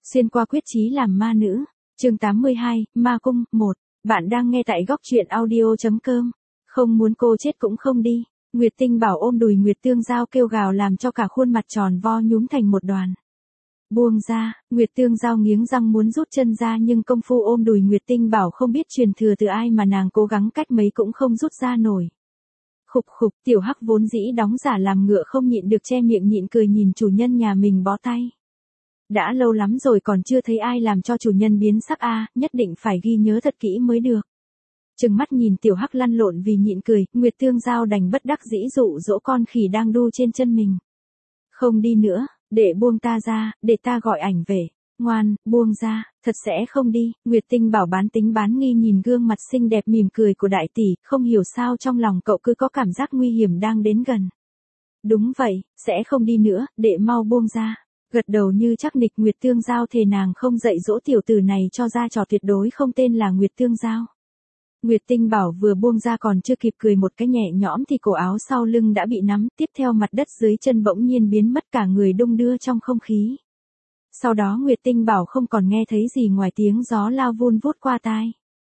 Xuyên qua quyết chí làm ma nữ. Chương 82, Ma Cung, 1. Bạn đang nghe tại góc truyện audio.com. Không muốn cô chết cũng không đi. Nguyệt Tinh Bảo ôm đùi Nguyệt Tương Giao kêu gào làm cho cả khuôn mặt tròn vo nhúm thành một đoàn. Buông ra, Nguyệt Tương Giao nghiến răng muốn rút chân ra nhưng công phu ôm đùi Nguyệt Tinh Bảo không biết truyền thừa từ ai mà nàng cố gắng cách mấy cũng không rút ra nổi. Khục khục, tiểu hắc vốn dĩ đóng giả làm ngựa không nhịn được che miệng nhịn cười nhìn chủ nhân nhà mình bó tay. Đã lâu lắm rồi còn chưa thấy ai làm cho chủ nhân biến sắc a, nhất định phải ghi nhớ thật kỹ mới được. Trừng mắt nhìn tiểu hắc lăn lộn vì nhịn cười, Nguyệt Tương Giao đành bất đắc dĩ dụ dỗ con khỉ đang đu trên chân mình. Không đi nữa, để buông ta ra, để ta gọi ảnh về. Ngoan, buông ra, thật sẽ không đi. Nguyệt Tinh Bảo bán tính bán nghi nhìn gương mặt xinh đẹp mỉm cười của đại tỷ, không hiểu sao trong lòng cậu cứ có cảm giác nguy hiểm đang đến gần. Đúng vậy, sẽ không đi nữa, để mau buông ra. Gật đầu như chắc nịch Nguyệt Tương Giao thề nàng không dạy dỗ tiểu tử này cho ra trò tuyệt đối không tên là Nguyệt Tương Giao. Nguyệt Tinh Bảo vừa buông ra còn chưa kịp cười một cái nhẹ nhõm thì cổ áo sau lưng đã bị nắm, tiếp theo mặt đất dưới chân bỗng nhiên biến mất cả người đung đưa trong không khí. Sau đó Nguyệt Tinh Bảo không còn nghe thấy gì ngoài tiếng gió lao vun vút qua tai.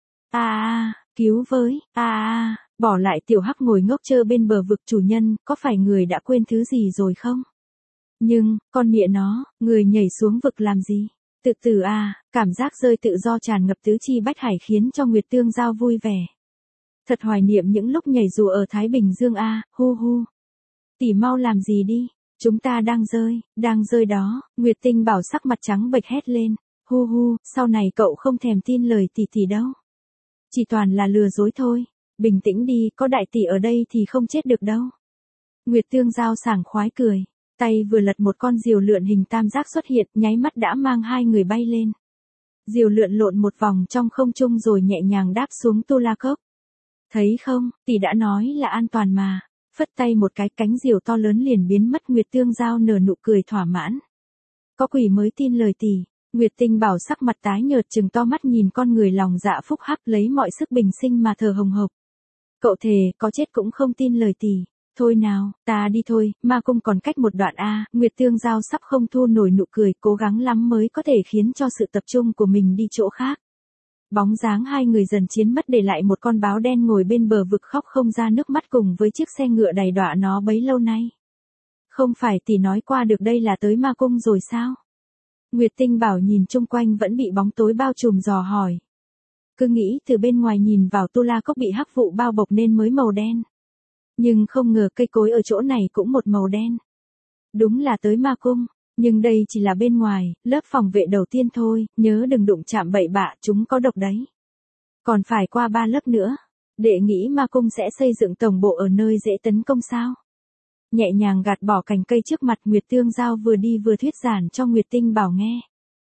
Cứu với, bỏ lại tiểu hắc ngồi ngốc trơ bên bờ vực chủ nhân, có phải người đã quên thứ gì rồi không? Nhưng, con mẹ nó, người nhảy xuống vực làm gì? Tự tử cảm giác rơi tự do tràn ngập tứ chi bách hải khiến cho Nguyệt Tương Giao vui vẻ. Thật hoài niệm những lúc nhảy dù ở Thái Bình Dương hu hu. Tỷ mau làm gì đi, chúng ta đang rơi đó, Nguyệt Tinh Bảo sắc mặt trắng bệch hét lên, hu hu, sau này cậu không thèm tin lời tỷ đâu. Chỉ toàn là lừa dối thôi, bình tĩnh đi, có đại tỷ ở đây thì không chết được đâu. Nguyệt Tương Giao sảng khoái cười. Tay vừa lật một con diều lượn hình tam giác xuất hiện, nháy mắt đã mang hai người bay lên. Diều lượn lộn một vòng trong không trung rồi nhẹ nhàng đáp xuống Tu La Cốc. Thấy không, tỷ đã nói là an toàn mà. Phất tay một cái cánh diều to lớn liền biến mất. Nguyệt Tương Giao nở nụ cười thỏa mãn. Có quỷ mới tin lời tỷ. Nguyệt Tinh Bảo sắc mặt tái nhợt trừng to mắt nhìn con người lòng dạ phúc hắc lấy mọi sức bình sinh mà thở hồng hộc. Cậu thề, có chết cũng không tin lời tỷ. Thôi nào, ta đi thôi, Ma Cung còn cách một đoạn Nguyệt Tương Giao sắp không thu nổi nụ cười, cố gắng lắm mới có thể khiến cho sự tập trung của mình đi chỗ khác. Bóng dáng hai người dần chiến mất để lại một con báo đen ngồi bên bờ vực khóc không ra nước mắt cùng với chiếc xe ngựa đầy đọa nó bấy lâu nay. Không phải tỷ nói qua được đây là tới Ma Cung rồi sao? Nguyệt Tinh Bảo nhìn chung quanh vẫn bị bóng tối bao trùm dò hỏi. Cứ nghĩ từ bên ngoài nhìn vào Tu La Cốc bị hắc vụ bao bọc nên mới màu đen. Nhưng không ngờ cây cối ở chỗ này cũng một màu đen. Đúng là tới Ma Cung, nhưng đây chỉ là bên ngoài, lớp phòng vệ đầu tiên thôi, nhớ đừng đụng chạm bậy bạ, chúng có độc đấy. Còn phải qua 3 lớp nữa, đệ nghĩ Ma Cung sẽ xây dựng tổng bộ ở nơi dễ tấn công sao? Nhẹ nhàng gạt bỏ cành cây trước mặt Nguyệt Tương Giao vừa đi vừa thuyết giảng cho Nguyệt Tinh Bảo nghe.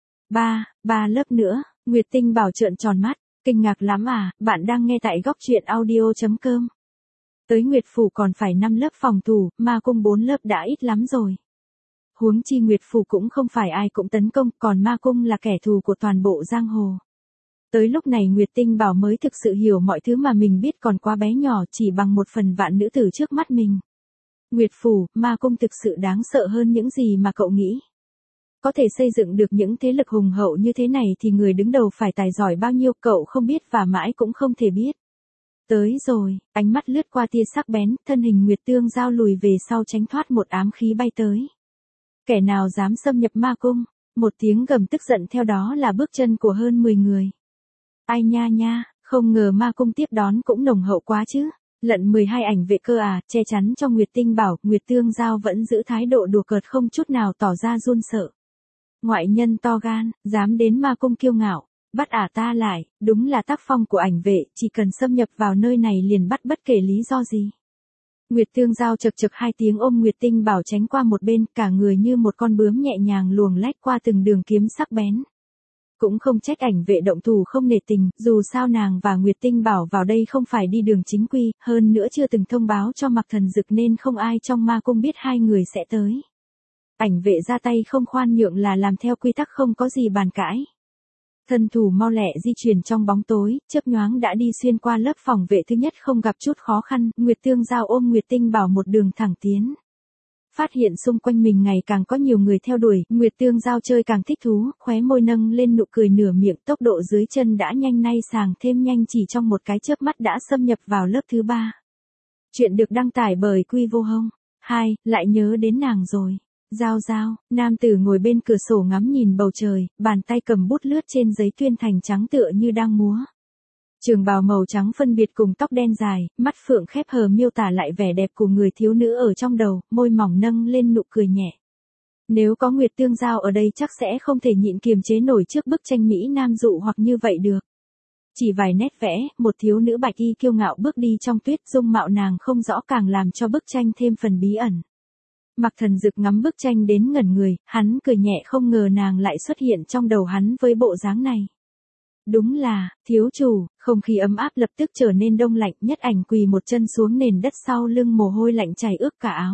3 lớp nữa, Nguyệt Tinh Bảo trợn tròn mắt, kinh ngạc lắm bạn đang nghe tại góc truyện audio.com. Tới Nguyệt Phủ còn phải 5 lớp phòng thủ, Ma Cung 4 lớp đã ít lắm rồi. Huống chi Nguyệt Phủ cũng không phải ai cũng tấn công, còn Ma Cung là kẻ thù của toàn bộ giang hồ. Tới lúc này Nguyệt Tinh Bảo mới thực sự hiểu mọi thứ mà mình biết còn quá bé nhỏ chỉ bằng 1/1000 nữ tử trước mắt mình. Nguyệt Phủ, Ma Cung thực sự đáng sợ hơn những gì mà cậu nghĩ. Có thể xây dựng được những thế lực hùng hậu như thế này thì người đứng đầu phải tài giỏi bao nhiêu cậu không biết và mãi cũng không thể biết. Tới rồi, ánh mắt lướt qua tia sắc bén, thân hình Nguyệt Tương Giao lùi về sau tránh thoát một ám khí bay tới. Kẻ nào dám xâm nhập Ma Cung? Một tiếng gầm tức giận theo đó là bước chân của hơn 10 người. Ai nha, không ngờ Ma Cung tiếp đón cũng nồng hậu quá chứ. Lận 12 ảnh vệ cơ che chắn cho Nguyệt Tinh Bảo, Nguyệt Tương Giao vẫn giữ thái độ đùa cợt không chút nào tỏ ra run sợ. Ngoại nhân to gan, dám đến Ma Cung kiêu ngạo. Bắt ta lại, đúng là tác phong của ảnh vệ, chỉ cần xâm nhập vào nơi này liền bắt bất kể lý do gì. Nguyệt Tương Giao chực chực 2 tiếng ôm Nguyệt Tinh Bảo tránh qua một bên, cả người như một con bướm nhẹ nhàng luồng lách qua từng đường kiếm sắc bén. Cũng không trách ảnh vệ động thủ không nể tình, dù sao nàng và Nguyệt Tinh Bảo vào đây không phải đi đường chính quy, hơn nữa chưa từng thông báo cho Mạc Thần Dực nên không ai trong Ma Cung biết hai người sẽ tới. Ảnh vệ ra tay không khoan nhượng là làm theo quy tắc không có gì bàn cãi. Thân thủ mau lẹ di chuyển trong bóng tối, chớp nhoáng đã đi xuyên qua lớp phòng vệ thứ nhất không gặp chút khó khăn, Nguyệt Tương Giao ôm Nguyệt Tinh Bảo một đường thẳng tiến. Phát hiện xung quanh mình ngày càng có nhiều người theo đuổi, Nguyệt Tương Giao chơi càng thích thú, khóe môi nâng lên nụ cười nửa miệng, tốc độ dưới chân đã nhanh nay sàng thêm nhanh, chỉ trong một cái chớp mắt đã xâm nhập vào lớp thứ 3. Chuyện được đăng tải bởi Quy Vô Hông. 2. Lại nhớ đến nàng rồi. Giao Giao, nam tử ngồi bên cửa sổ ngắm nhìn bầu trời, bàn tay cầm bút lướt trên giấy tuyên thành trắng tựa như đang múa. Trường bào màu trắng phân biệt cùng tóc đen dài, mắt phượng khép hờ miêu tả lại vẻ đẹp của người thiếu nữ ở trong đầu, môi mỏng nâng lên nụ cười nhẹ. Nếu có Nguyệt Tương Giao ở đây chắc sẽ không thể nhịn kiềm chế nổi trước bức tranh Mỹ Nam dụ hoặc như vậy được. Chỉ vài nét vẽ, một thiếu nữ bạch y kiêu ngạo bước đi trong tuyết, dung mạo nàng không rõ càng làm cho bức tranh thêm phần bí ẩn. Mạc Thần Dực ngắm bức tranh đến ngẩn người, hắn cười nhẹ, không ngờ nàng lại xuất hiện trong đầu hắn với bộ dáng này. Đúng là, thiếu chủ, không khí ấm áp lập tức trở nên đông lạnh, Nhất Ảnh quỳ một chân xuống nền đất, sau lưng mồ hôi lạnh chảy ướt cả áo.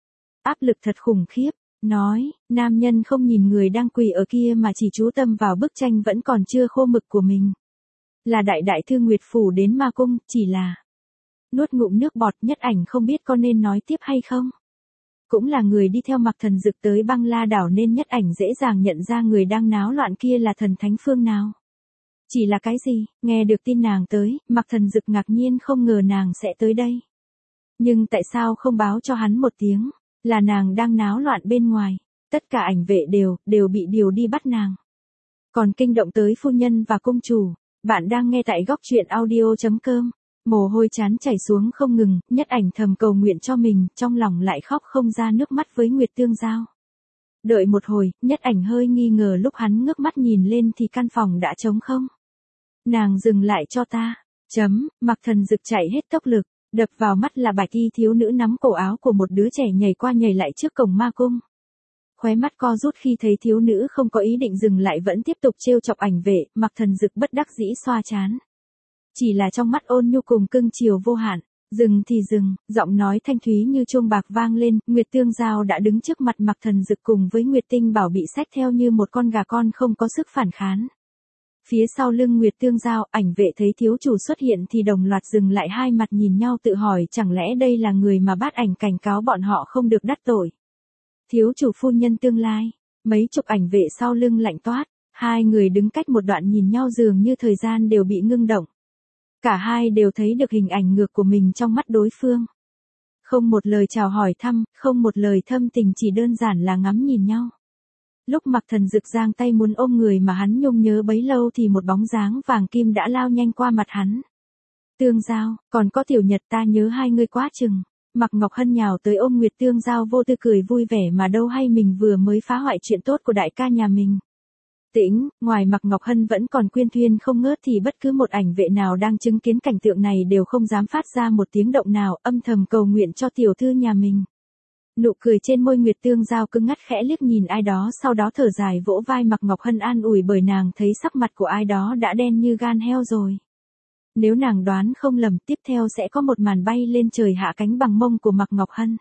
Áp lực thật khủng khiếp, nói, nam nhân không nhìn người đang quỳ ở kia mà chỉ chú tâm vào bức tranh vẫn còn chưa khô mực của mình. Là đại thư Nguyệt Phủ đến Ma Cung, chỉ là... Nuốt ngụm nước bọt, Nhất Ảnh không biết có nên nói tiếp hay không. Cũng là người đi theo Mạc Thần Dực tới Băng La đảo nên Nhất Ảnh dễ dàng nhận ra người đang náo loạn kia là thần thánh phương nào. Chỉ là cái gì, nghe được tin nàng tới, Mạc Thần Dực ngạc nhiên không ngờ nàng sẽ tới đây. Nhưng tại sao không báo cho hắn một tiếng, là nàng đang náo loạn bên ngoài, tất cả ảnh vệ đều bị điều đi bắt nàng. Còn kinh động tới phu nhân và công chủ. Bạn đang nghe tại góc truyện audio.com. Mồ hôi trán chảy xuống không ngừng, Nhất Ảnh thầm cầu nguyện cho mình, trong lòng lại khóc không ra nước mắt với Nguyệt Tương Giao. Đợi một hồi, Nhất Ảnh hơi nghi ngờ, lúc hắn ngước mắt nhìn lên thì căn phòng đã trống không. Nàng dừng lại cho ta. Mạc Thần Dực chạy hết tốc lực, đập vào mắt là bạch y thiếu nữ nắm cổ áo của một đứa trẻ nhảy qua nhảy lại trước cổng ma cung. Khóe mắt co rút khi thấy thiếu nữ không có ý định dừng lại vẫn tiếp tục trêu chọc ảnh vệ, Mạc Thần Dực bất đắc dĩ xoa trán. Chỉ là trong mắt ôn nhu cùng cưng chiều vô hạn. Dừng thì dừng, giọng nói thanh thúy như chuông bạc vang lên, Nguyệt Tương Giao đã đứng trước mặt Mạc Thần Dực cùng với Nguyệt Tinh Bảo bị xách theo như một con gà con không có sức phản kháng. Phía sau lưng Nguyệt Tương Giao, ảnh vệ thấy thiếu chủ xuất hiện thì đồng loạt dừng lại, hai mặt nhìn nhau tự hỏi chẳng lẽ đây là người mà Bát Ảnh cảnh cáo bọn họ không được đắc tội. Thiếu chủ phu nhân tương lai, mấy chục ảnh vệ sau lưng lạnh toát, hai người đứng cách một đoạn nhìn nhau dường như thời gian đều bị ngưng động. Cả hai đều thấy được hình ảnh ngược của mình trong mắt đối phương. Không một lời chào hỏi thăm, không một lời thâm tình, chỉ đơn giản là ngắm nhìn nhau. Lúc Mạc Thần Dực giang tay muốn ôm người mà hắn nhung nhớ bấy lâu thì một bóng dáng vàng kim đã lao nhanh qua mặt hắn. Tương Giao, còn có Tiểu Nhật, ta nhớ hai ngươi quá chừng. Mạc Ngọc Hân nhào tới ôm Nguyệt Tương Giao vô tư cười vui vẻ, mà đâu hay mình vừa mới phá hoại chuyện tốt của đại ca nhà mình. Tĩnh, ngoài Mạc Ngọc Hân vẫn còn quyên thuyên không ngớt thì bất cứ một ảnh vệ nào đang chứng kiến cảnh tượng này đều không dám phát ra một tiếng động nào, âm thầm cầu nguyện cho tiểu thư nhà mình. Nụ cười trên môi Nguyệt Tương Giao cứng ngắt, khẽ liếc nhìn ai đó sau đó thở dài vỗ vai Mạc Ngọc Hân an ủi, bởi nàng thấy sắc mặt của ai đó đã đen như gan heo rồi. Nếu nàng đoán không lầm, tiếp theo sẽ có một màn bay lên trời hạ cánh bằng mông của Mạc Ngọc Hân.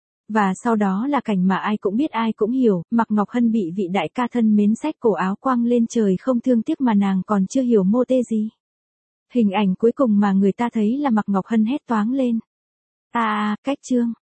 Và sau đó là cảnh mà ai cũng biết ai cũng hiểu, Mạc Ngọc Hân bị vị đại ca thân mến xách cổ áo quăng lên trời không thương tiếc mà nàng còn chưa hiểu mô tê gì. Hình ảnh cuối cùng mà người ta thấy là Mạc Ngọc Hân hét toáng lên. Cách chương.